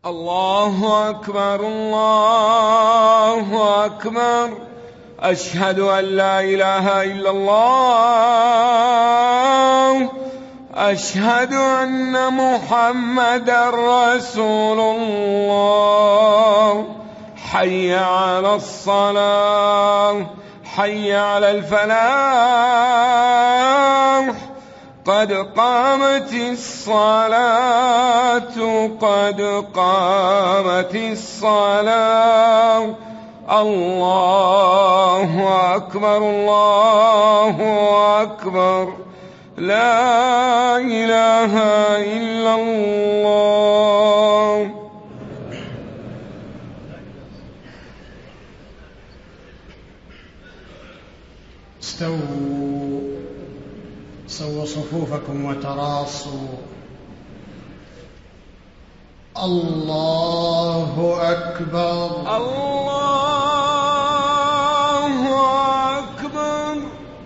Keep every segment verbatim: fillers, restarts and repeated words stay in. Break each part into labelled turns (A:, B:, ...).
A: الله أكبر الله أكبر. أشهد أن لا إله إلا الله. أشهد أن محمدًا رسول الله. حي على الصلاة حي على الفلاح. قد قامت الصلاة قد قامت الصلاة. الله أكبر الله أكبر. لا إله إلا الله.
B: استووا سووا صفوفكم وتراصوا. الله أكبر
A: الله أكبر.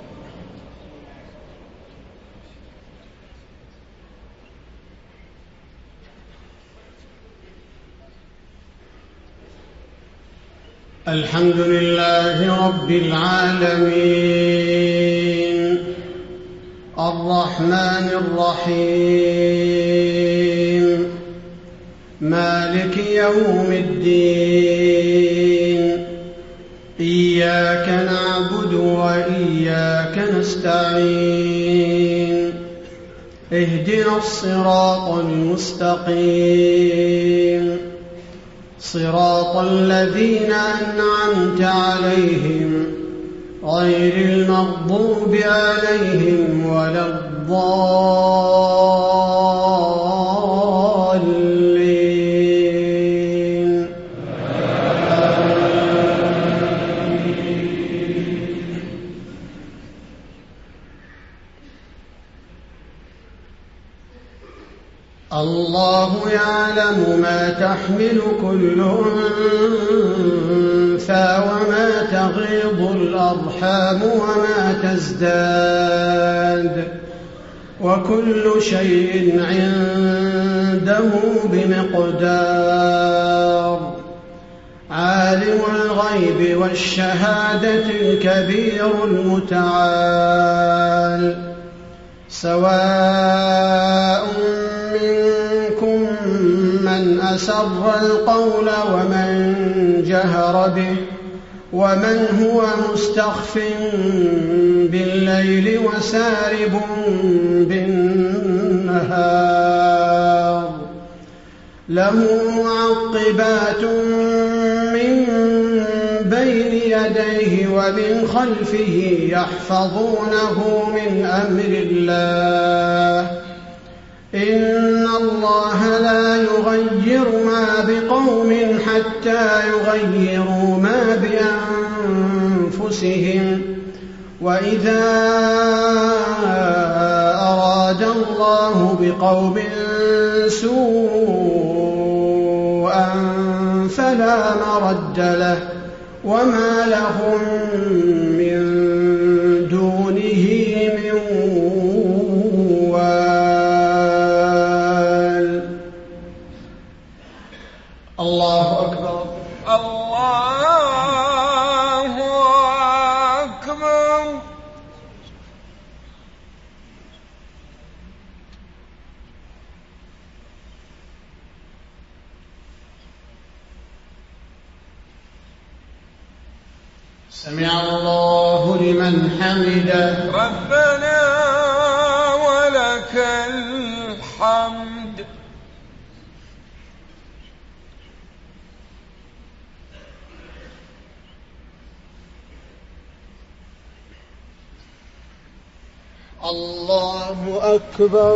B: الحمد لله رب العالمين الرحمن الرحيم مالك يوم الدين. إياك نعبد وإياك نستعين. اهدنا الصراط المستقيم صراط الذين أنعمت عليهم غير المغضوب عليهم ولا الضالين. الله يعلم ما تحمل كل أنثى وما تغيض الأرحام وما تزداد وكل شيء عنده بمقدار. عالم الغيب والشهادة الكبير المتعال. سواء منكم من أسر القول ومن جهر به ومن هو مستخف بالليل وسارب بالنهار. له معقبات من بين يديه ومن خلفه يحفظونه من أمر الله. إن الله لا يغير ما بقوم حتى يغيروا ما بأنفسهم. وإذا أراد الله بقوم سوءا فلا مرد له وما لهم من دونه من وال. الله أكبر
A: الله أكبر.
B: سمع الله لمن حمده.
A: ربنا ولك الحمد.
B: الله أكبر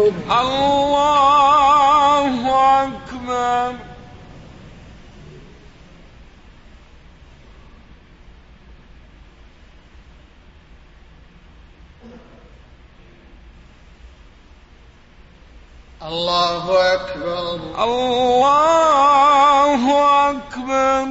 A: الله أكبر.
B: الله أكبر
A: الله أكبر.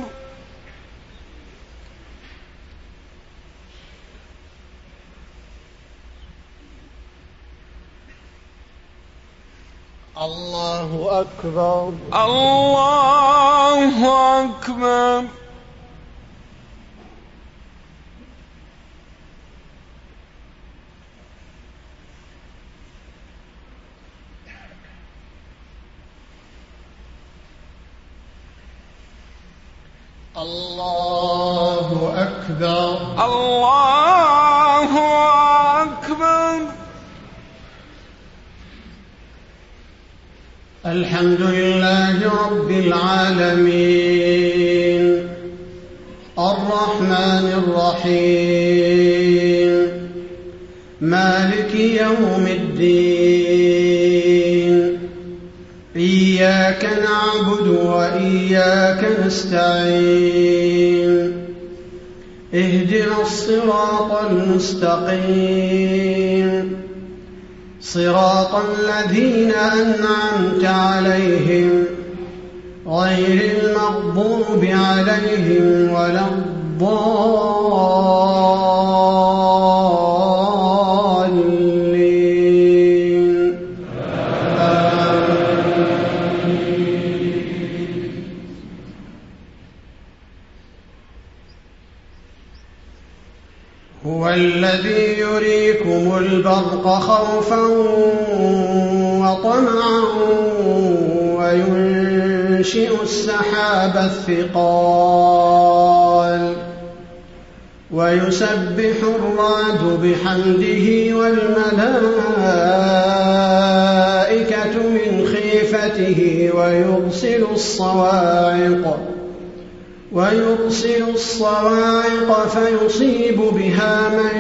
B: الله أكبر.
A: الله أكبر.
B: الله أكبر.
A: الله أكبر.
B: الحمد لله رب العالمين الرحمن الرحيم مالك يوم الدين إياك نعبد وإياك نستعين اهدنا الصراط المستقيم صراط الذين أنعمت عليهم غير المغضوب عليهم ولا الضالين. هو الذي يريكم البرق خوفا وطمعا وينشئ السحاب الثقال ويسبح الرعد بحمده والملائكة من خيفته ويرسل الصواعق ويرسل الصواعق فيصيب بها من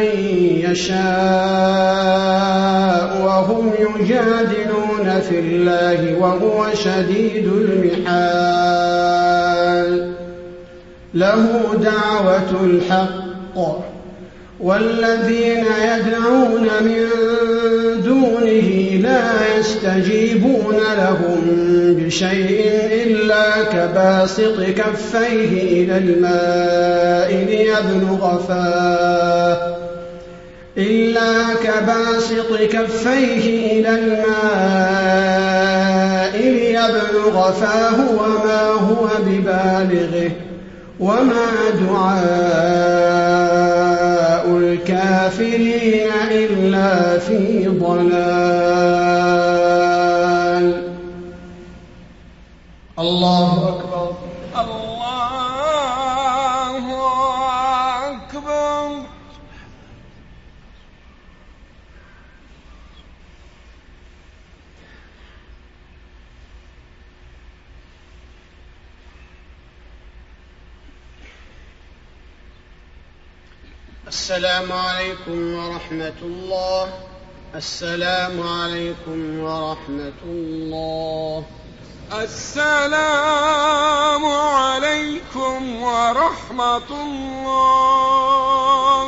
B: يشاء وهم يجادلون في الله وهو شديد المحال. له دعوة الحق والذين يدعون من دونه لا يستجيبون لهم بشيء إلا كباسط كفيه إلى الماء ليبلغ فاه إلا كباسط كفيه إلى الماء ليبلغ فاه وما هو ببالغه وما دعاء الكافرين إلا في ضلال. الله أكبر.
A: الله أكبر.
B: السلام عليكم ورحمة الله. السلام عليكم ورحمة الله.
A: السلام عليكم ورحمة الله.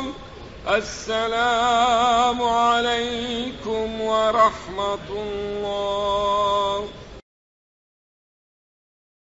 A: السلام عليكم ورحمة الله.